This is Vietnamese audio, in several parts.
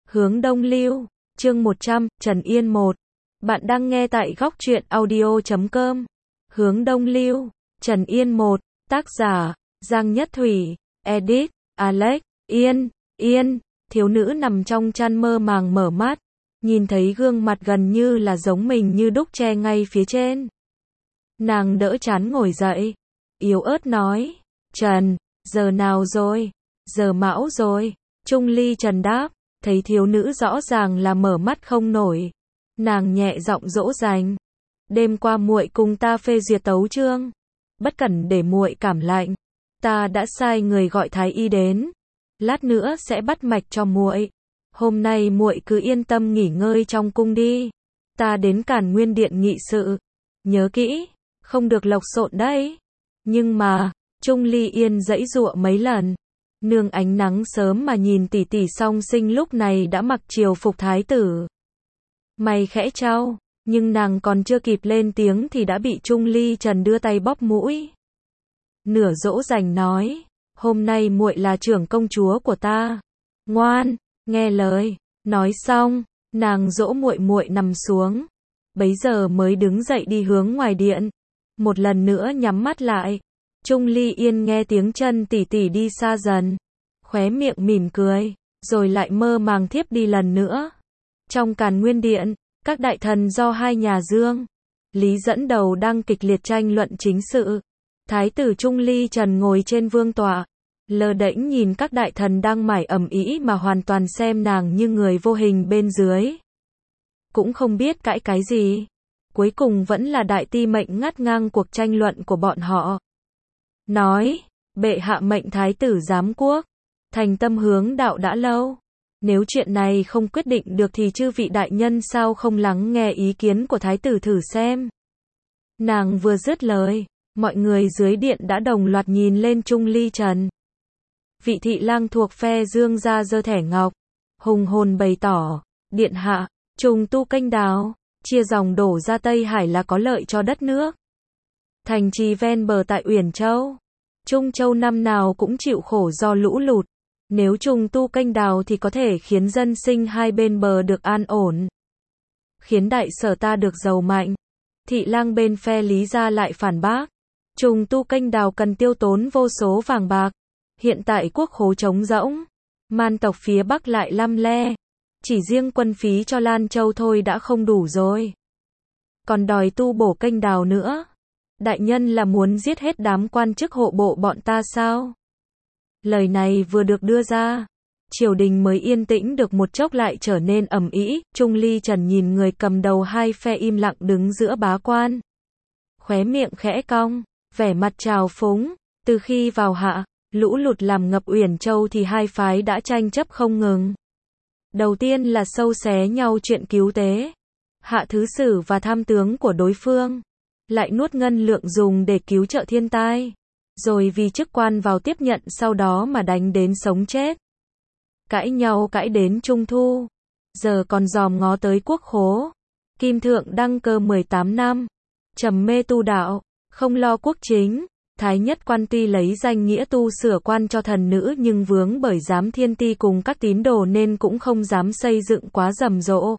Hướng Đông Lưu, chương 100, Trần Yên 1. Bạn đang nghe tại góc truyện audio.com. Hướng Đông Lưu, Trần Yên 1, tác giả, Giang Nhất Thủy, edit, Alex, Yên, thiếu nữ nằm trong chăn mơ màng mở mắt, nhìn thấy gương mặt gần như là giống mình như đúc tre ngay phía trên. Nàng đỡ chán ngồi dậy, yếu ớt nói, Trần, giờ nào rồi? Giờ mão rồi. Trung Ly Trần đáp, thấy thiếu nữ rõ ràng là mở mắt không nổi. Nàng nhẹ giọng dỗ dành, đêm qua muội cùng ta phê duyệt tấu chương, bất cẩn để muội cảm lạnh, ta đã sai người gọi thái y đến, lát nữa sẽ bắt mạch cho muội. Hôm nay muội cứ yên tâm nghỉ ngơi trong cung đi, ta đến Càn Nguyên Điện nghị sự, nhớ kỹ, không được lộc xộn đấy. Nhưng mà, Trung Ly Yên giãy giụa mấy lần, nương ánh nắng sớm mà nhìn tỷ tỷ song sinh lúc này đã mặc triều phục thái tử. Mày khẽ trao, nhưng nàng còn chưa kịp lên tiếng thì đã bị Trung Ly Trần đưa tay bóp mũi. Nửa dỗ dành nói, hôm nay muội là trưởng công chúa của ta, ngoan, nghe lời. Nói xong, nàng dỗ muội muội nằm xuống, bấy giờ mới đứng dậy đi hướng ngoài điện. Một lần nữa nhắm mắt lại, Trung Ly Yên nghe tiếng chân tỷ tỷ đi xa dần, khóe miệng mỉm cười, rồi lại mơ màng thiếp đi lần nữa. Trong Càn Nguyên Điện, các đại thần do hai nhà Dương, Lý dẫn đầu đang kịch liệt tranh luận chính sự. Thái tử Trung Ly Trần ngồi trên vương tọa, lơ đễnh nhìn các đại thần đang mải ầm ĩ mà hoàn toàn xem nàng như người vô hình bên dưới. Cũng không biết cãi cái gì. Cuối cùng vẫn là đại ti mệnh ngắt ngang cuộc tranh luận của bọn họ. Nói, bệ hạ mệnh thái tử giám quốc, thành tâm hướng đạo đã lâu. Nếu chuyện này không quyết định được thì chư vị đại nhân sao không lắng nghe ý kiến của thái tử thử xem. Nàng vừa dứt lời, mọi người dưới điện đã đồng loạt nhìn lên Trung Ly Trần. Vị thị lang thuộc phe Dương gia giơ thẻ ngọc, hùng hồn bày tỏ, điện hạ, trùng tu kênh đào, chia dòng đổ ra Tây Hải là có lợi cho đất nước. Thành trì ven bờ tại Uyển Châu, Trung Châu năm nào cũng chịu khổ do lũ lụt. Nếu trùng tu kênh đào thì có thể khiến dân sinh hai bên bờ được an ổn, khiến đại sở ta được giàu mạnh. Thị lang bên phe Lý gia lại phản bác, trùng tu kênh đào cần tiêu tốn vô số vàng bạc. Hiện tại quốc khố trống rỗng, man tộc phía Bắc lại lăm le, chỉ riêng quân phí cho Lan Châu thôi đã không đủ rồi, còn đòi tu bổ kênh đào nữa. Đại nhân là muốn giết hết đám quan chức hộ bộ bọn ta sao? Lời này vừa được đưa ra, triều đình mới yên tĩnh được một chốc lại trở nên ầm ĩ. Trung Ly Trần nhìn người cầm đầu hai phe im lặng đứng giữa bá quan, khóe miệng khẽ cong, vẻ mặt trào phúng. Từ khi vào hạ, lũ lụt làm ngập Uyển Châu thì hai phái đã tranh chấp không ngừng. Đầu tiên là sâu xé nhau chuyện cứu tế, hạ thứ sử và tham tướng của đối phương lại nuốt ngân lượng dùng để cứu trợ thiên tai, rồi vì chức quan vào tiếp nhận sau đó mà đánh đến sống chết. Cãi nhau cãi đến Trung Thu, giờ còn dòm ngó tới quốc khố. Kim Thượng đăng cơ 18 năm, trầm mê tu đạo, không lo quốc chính. Thái Nhất Quan tuy lấy danh nghĩa tu sửa quan cho thần nữ nhưng vướng bởi giám thiên ti cùng các tín đồ nên cũng không dám xây dựng quá rầm rộ,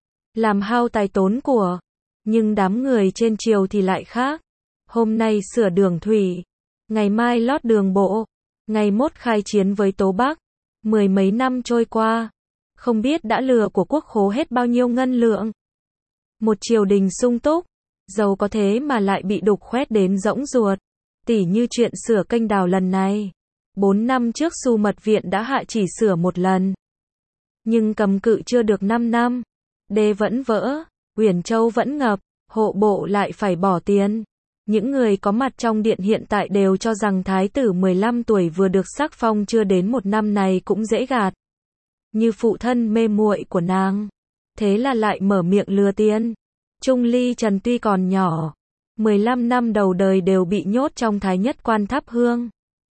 làm hao tài tốn của. Nhưng đám người trên triều thì lại khác. Hôm nay sửa đường thủy, ngày mai lót đường bộ, ngày mốt khai chiến với Tố Bắc. Mười mấy năm trôi qua, không biết đã lừa của quốc khố hết bao nhiêu ngân lượng. Một triều đình sung túc, giàu có thế mà lại bị đục khoét đến rỗng ruột. Tỉ như chuyện sửa kênh đào lần này, 4 năm trước Xu Mật Viện đã hạ chỉ sửa một lần, nhưng cầm cự chưa được 5 năm, đê vẫn vỡ, Uyển Châu vẫn ngập, hộ bộ lại phải bỏ tiền. Những người có mặt trong điện hiện tại đều cho rằng thái tử 15 tuổi vừa được sắc phong chưa đến một năm này cũng dễ gạt, như phụ thân mê muội của nàng. Thế là lại mở miệng lừa tiền. Trung Ly Trần tuy còn nhỏ, 15 năm đầu đời đều bị nhốt trong Thái Nhất Quan thắp hương,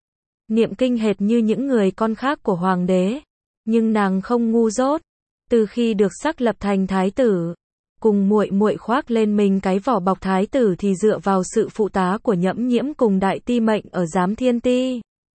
niệm kinh hệt như những người con khác của hoàng đế. Nhưng nàng không ngu dốt, từ khi được sắc lập thành thái tử, cùng muội muội khoác lên mình cái vỏ bọc thái tử thì dựa vào sự phụ tá của Nhẫm Nhiễm cùng đại ti mệnh ở giám thiên ti.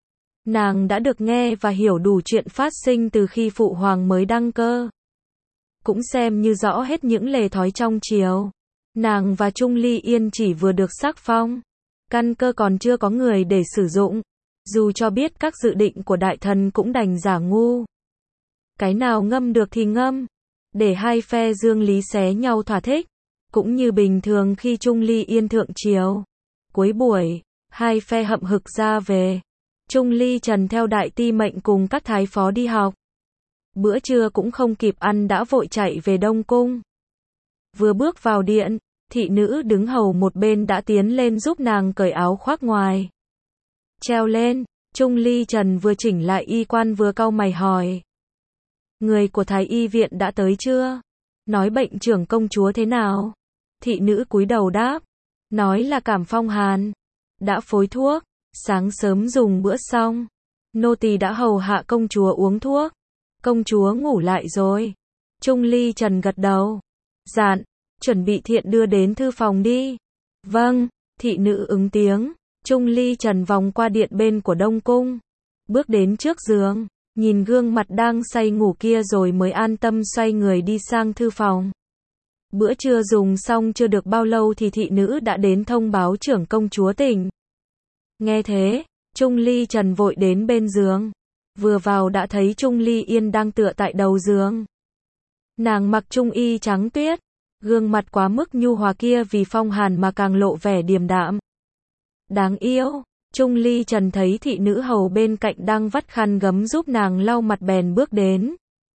Nàng đã được nghe và hiểu đủ chuyện phát sinh từ khi phụ hoàng mới đăng cơ. Cũng xem như rõ hết những lề thói trong triều. Nàng và Trung Ly Yên chỉ vừa được sắc phong. Căn cơ còn chưa có người để sử dụng. Dù cho biết các dự định của đại thần cũng đành giả ngu. Cái nào ngâm được thì ngâm. Để hai phe dương lý xé nhau thỏa thích. Cũng như bình thường khi Trung Ly Yên thượng triều. Cuối buổi, hai phe hậm hực ra về. Trung Ly Trần theo đại ti mệnh cùng các thái phó đi học. Bữa trưa cũng không kịp ăn đã vội chạy về Đông Cung. Vừa bước vào điện, thị nữ đứng hầu một bên đã tiến lên giúp nàng cởi áo khoác ngoài. Treo lên, Trung Ly Trần vừa chỉnh lại y quan vừa cau mày hỏi. Người của Thái Y viện đã tới chưa? Nói bệnh trưởng công chúa thế nào? Thị nữ cúi đầu đáp. Nói là cảm phong hàn. Đã phối thuốc, sáng sớm dùng bữa xong. Nô tỳ đã hầu hạ công chúa uống thuốc. Công chúa ngủ lại rồi. Trung Ly Trần gật đầu. Dặn, chuẩn bị thiện đưa đến thư phòng đi. Vâng, thị nữ ứng tiếng. Trung Ly Trần vòng qua điện bên của Đông Cung. Bước đến trước giường, nhìn gương mặt đang say ngủ kia rồi mới an tâm xoay người đi sang thư phòng. Bữa trưa dùng xong chưa được bao lâu thì thị nữ đã đến thông báo trưởng công chúa tỉnh. Nghe thế, Trung Ly Trần vội đến bên giường. Vừa vào đã thấy Trung Ly Yên đang tựa tại đầu giường. Nàng mặc trung y trắng tuyết, gương mặt quá mức nhu hòa kia vì phong hàn mà càng lộ vẻ điềm đạm. Đáng yêu, Trung Ly Trần thấy thị nữ hầu bên cạnh đang vắt khăn gấm giúp nàng lau mặt bèn bước đến.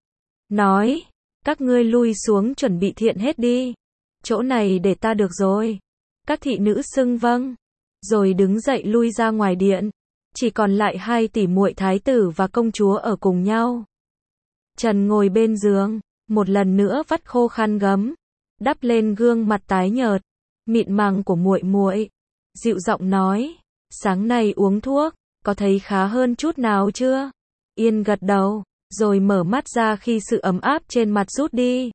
Nói, các ngươi lui xuống chuẩn bị thiện hết đi. Chỗ này để ta được rồi. Các thị nữ xưng vâng. Rồi đứng dậy lui ra ngoài điện. Chỉ còn lại hai tỷ muội thái tử và công chúa ở cùng nhau. Trần ngồi bên giường, một lần nữa vắt khô khăn gấm, đắp lên gương mặt tái nhợt, mịn màng của muội muội, dịu giọng nói, sáng nay uống thuốc, có thấy khá hơn chút nào chưa? Yên gật đầu, rồi mở mắt ra khi sự ấm áp trên mặt rút đi.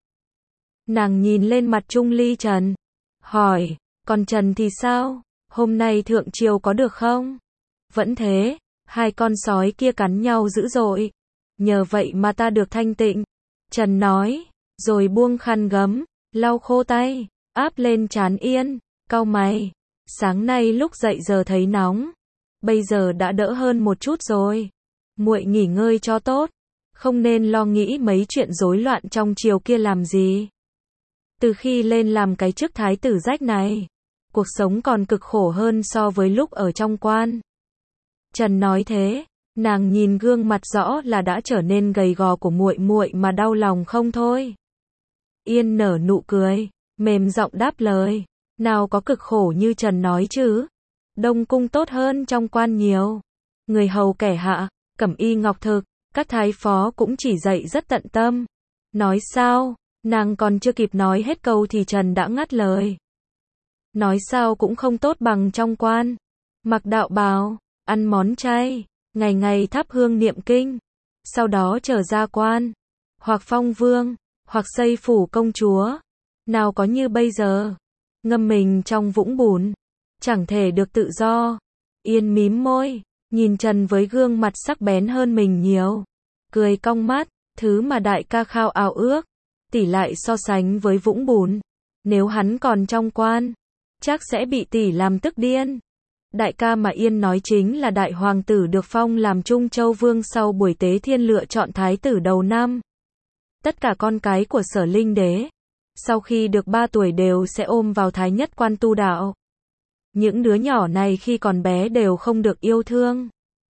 Nàng nhìn lên mặt Trung Ly Trần, hỏi, còn Trần thì sao? Hôm nay thượng triều có được không? Vẫn thế, hai con sói kia cắn nhau dữ dội. Nhờ vậy mà ta được thanh tịnh. Trần nói, rồi buông khăn gấm, lau khô tay, áp lên trán Yên, cau mày. Sáng nay lúc dậy giờ thấy nóng, bây giờ đã đỡ hơn một chút rồi. Muội nghỉ ngơi cho tốt, không nên lo nghĩ mấy chuyện rối loạn trong triều kia làm gì. Từ khi lên làm cái chức thái tử rách này, cuộc sống còn cực khổ hơn so với lúc ở trong quan. Trần nói thế, nàng nhìn gương mặt rõ là đã trở nên gầy gò của muội muội mà đau lòng không thôi. Yên nở nụ cười, mềm giọng đáp lời, nào có cực khổ như Trần nói chứ. Đông cung tốt hơn trong quan nhiều. Người hầu kẻ hạ, cẩm y ngọc thực, các thái phó cũng chỉ dạy rất tận tâm. Nói sao, nàng còn chưa kịp nói hết câu thì Trần đã ngắt lời. Nói sao cũng không tốt bằng trong quan. Mặc đạo bào, ăn món chay, ngày ngày thắp hương niệm kinh, sau đó trở ra quan, hoặc phong vương, hoặc xây phủ công chúa. Nào có như bây giờ, ngâm mình trong vũng bùn, chẳng thể được tự do. Yên mím môi, nhìn Trần với gương mặt sắc bén hơn mình nhiều, cười cong mắt, thứ mà đại ca khao ao ước, tỷ lại so sánh với vũng bùn. Nếu hắn còn trong quan, chắc sẽ bị tỷ làm tức điên. Đại ca mà Yên nói chính là đại hoàng tử được phong làm Trung Châu Vương sau buổi tế thiên lựa chọn thái tử đầu năm. Tất cả con cái của Sở Linh Đế, sau khi được 3 tuổi đều sẽ ôm vào thái nhất quan tu đạo. Những đứa nhỏ này khi còn bé đều không được yêu thương,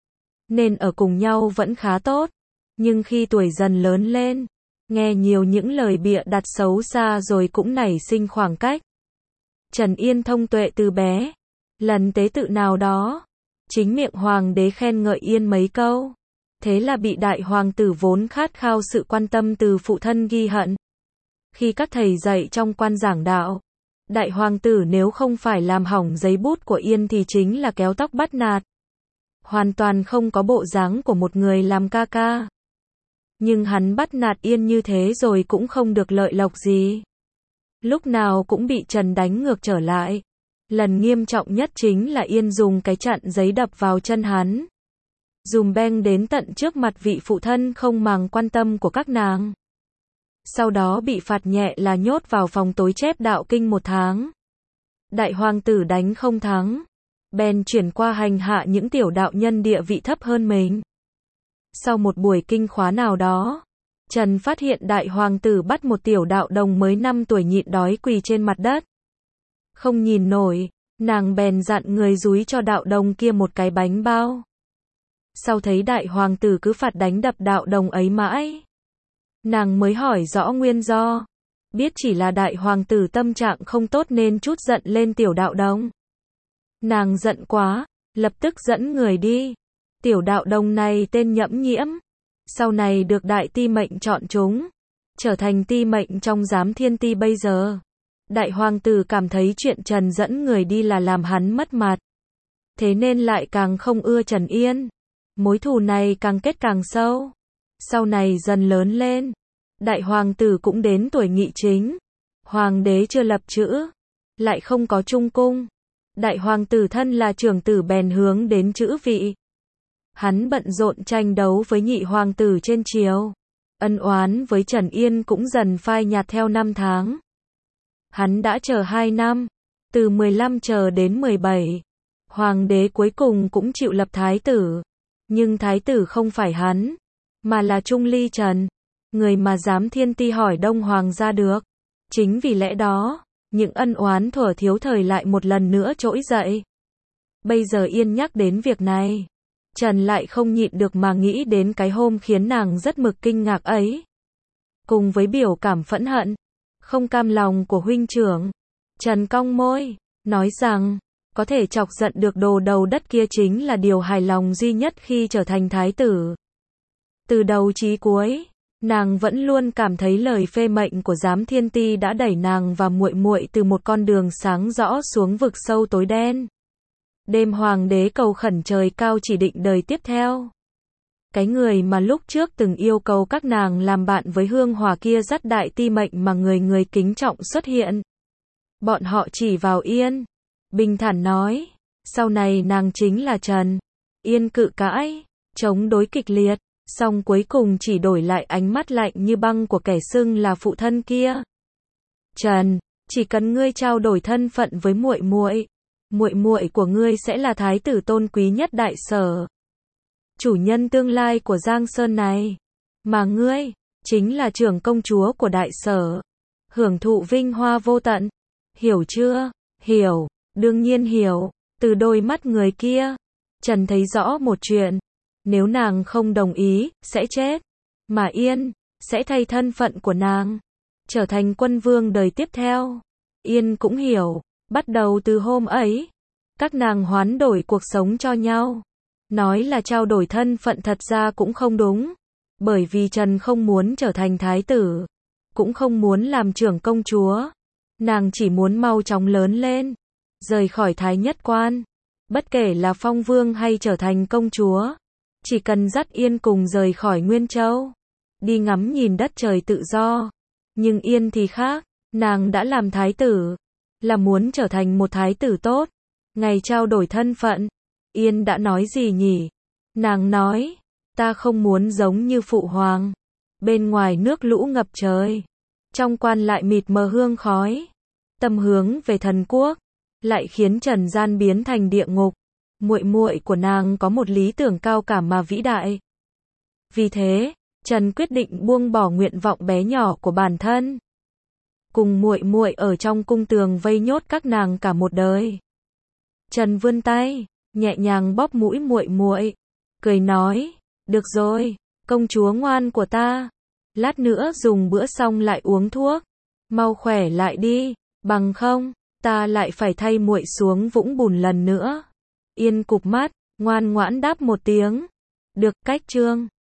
nên ở cùng nhau vẫn khá tốt. Nhưng khi tuổi dần lớn lên, nghe nhiều những lời bịa đặt xấu xa rồi cũng nảy sinh khoảng cách. Trần Yên thông tuệ từ bé. Lần tế tự nào đó, chính miệng hoàng đế khen ngợi Yên mấy câu. Thế là bị đại hoàng tử vốn khát khao sự quan tâm từ phụ thân ghi hận. Khi các thầy dạy trong quan giảng đạo, đại hoàng tử nếu không phải làm hỏng giấy bút của Yên thì chính là kéo tóc bắt nạt. Hoàn toàn không có bộ dáng của một người làm ca ca. Nhưng hắn bắt nạt Yên như thế rồi cũng không được lợi lộc gì. Lúc nào cũng bị Trần đánh ngược trở lại. Lần nghiêm trọng nhất chính là Yên dùng cái chặn giấy đập vào chân hắn. dùm beng đến tận trước mặt vị phụ thân không màng quan tâm của các nàng. Sau đó bị phạt nhẹ là nhốt vào phòng tối chép đạo kinh 1 tháng. Đại hoàng tử đánh không thắng, bèn chuyển qua hành hạ những tiểu đạo nhân địa vị thấp hơn mình. Sau một buổi kinh khóa nào đó, Trần phát hiện đại hoàng tử bắt một tiểu đạo đồng mới 5 tuổi nhịn đói quỳ trên mặt đất. Không nhìn nổi, nàng bèn dặn người dúi cho đạo đồng kia một cái bánh bao. Sau thấy đại hoàng tử cứ phạt đánh đập đạo đồng ấy mãi, nàng mới hỏi rõ nguyên do. Biết chỉ là đại hoàng tử tâm trạng không tốt nên trút giận lên tiểu đạo đồng. Nàng giận quá, lập tức dẫn người đi. Tiểu đạo đồng này tên Nhẫm Nhiễm, sau này được đại ti mệnh chọn chúng, trở thành ti mệnh trong giám thiên ti bây giờ. Đại hoàng tử cảm thấy chuyện Trần dẫn người đi là làm hắn mất mặt, thế nên lại càng không ưa Trần Yên. Mối thù này càng kết càng sâu. Sau này dần lớn lên, đại hoàng tử cũng đến tuổi nghị chính. Hoàng đế chưa lập chữ, lại không có trung cung. Đại hoàng tử thân là trưởng tử bèn hướng đến chữ vị. Hắn bận rộn tranh đấu với nhị hoàng tử trên triều. Ân oán với Trần Yên cũng dần phai nhạt theo năm tháng. Hắn đã chờ 2 năm, từ 15 chờ đến 17. Hoàng đế cuối cùng cũng chịu lập thái tử. Nhưng thái tử không phải hắn, mà là Trung Ly Trần, người mà giám thiên ti hỏi Đông Hoàng ra được. Chính vì lẽ đó, những ân oán thuở thiếu thời lại một lần nữa trỗi dậy. Bây giờ Yên nhắc đến việc này, Trần lại không nhịn được mà nghĩ đến cái hôm khiến nàng rất mực kinh ngạc ấy. Cùng với biểu cảm phẫn hận, không cam lòng của huynh trưởng, Trần cong môi, nói rằng, có thể chọc giận được đồ đầu đất kia chính là điều hài lòng duy nhất khi trở thành thái tử. Từ đầu chí cuối, nàng vẫn luôn cảm thấy lời phê mệnh của giám thiên ti đã đẩy nàng và muội muội từ một con đường sáng rõ xuống vực sâu tối đen. Đêm hoàng đế cầu khẩn trời cao chỉ định đời tiếp theo. Cái người mà lúc trước từng yêu cầu các nàng làm bạn với hương hòa kia dắt đại ti mệnh mà người người kính trọng xuất hiện. Bọn họ chỉ vào Yên, bình thản nói, sau này nàng chính là Trần. Yên cự cãi, chống đối kịch liệt, song cuối cùng chỉ đổi lại ánh mắt lạnh như băng của kẻ xưng là phụ thân kia. Trần, chỉ cần ngươi trao đổi thân phận với muội muội, muội muội của ngươi sẽ là thái tử tôn quý nhất Đại Sở, chủ nhân tương lai của Giang Sơn này, mà ngươi chính là trưởng công chúa của Đại Sở, hưởng thụ vinh hoa vô tận. Hiểu chưa? Hiểu, đương nhiên hiểu. Từ đôi mắt người kia, Trần thấy rõ một chuyện, nếu nàng không đồng ý, sẽ chết, mà Yên sẽ thay thân phận của nàng, trở thành quân vương đời tiếp theo. Yên cũng hiểu, bắt đầu từ hôm ấy, các nàng hoán đổi cuộc sống cho nhau. Nói là trao đổi thân phận thật ra cũng không đúng, bởi vì Trần không muốn trở thành thái tử, cũng không muốn làm trưởng công chúa. Nàng chỉ muốn mau chóng lớn lên, rời khỏi thái nhất quan. Bất kể là phong vương hay trở thành công chúa, chỉ cần dắt Yên cùng rời khỏi Nguyên Châu, đi ngắm nhìn đất trời tự do. Nhưng Yên thì khác, nàng đã làm thái tử, là muốn trở thành một thái tử tốt. Ngày trao đổi thân phận, Yên đã nói gì nhỉ? Nàng nói, ta không muốn giống như phụ hoàng. Bên ngoài nước lũ ngập trời, trong quan lại mịt mờ hương khói. Tâm hướng về thần quốc, lại khiến trần gian biến thành địa ngục. Muội muội của nàng có một lý tưởng cao cả mà vĩ đại. Vì thế, Trần quyết định buông bỏ nguyện vọng bé nhỏ của bản thân, cùng muội muội ở trong cung tường vây nhốt các nàng cả một đời. Trần vươn tay, nhẹ nhàng bóp mũi muội muội, cười nói, được rồi, công chúa ngoan của ta, lát nữa dùng bữa xong lại uống thuốc, mau khỏe lại đi, bằng không, ta lại phải thay muội xuống vũng bùn lần nữa. Yên cụp mắt, ngoan ngoãn đáp một tiếng, được. Cách chương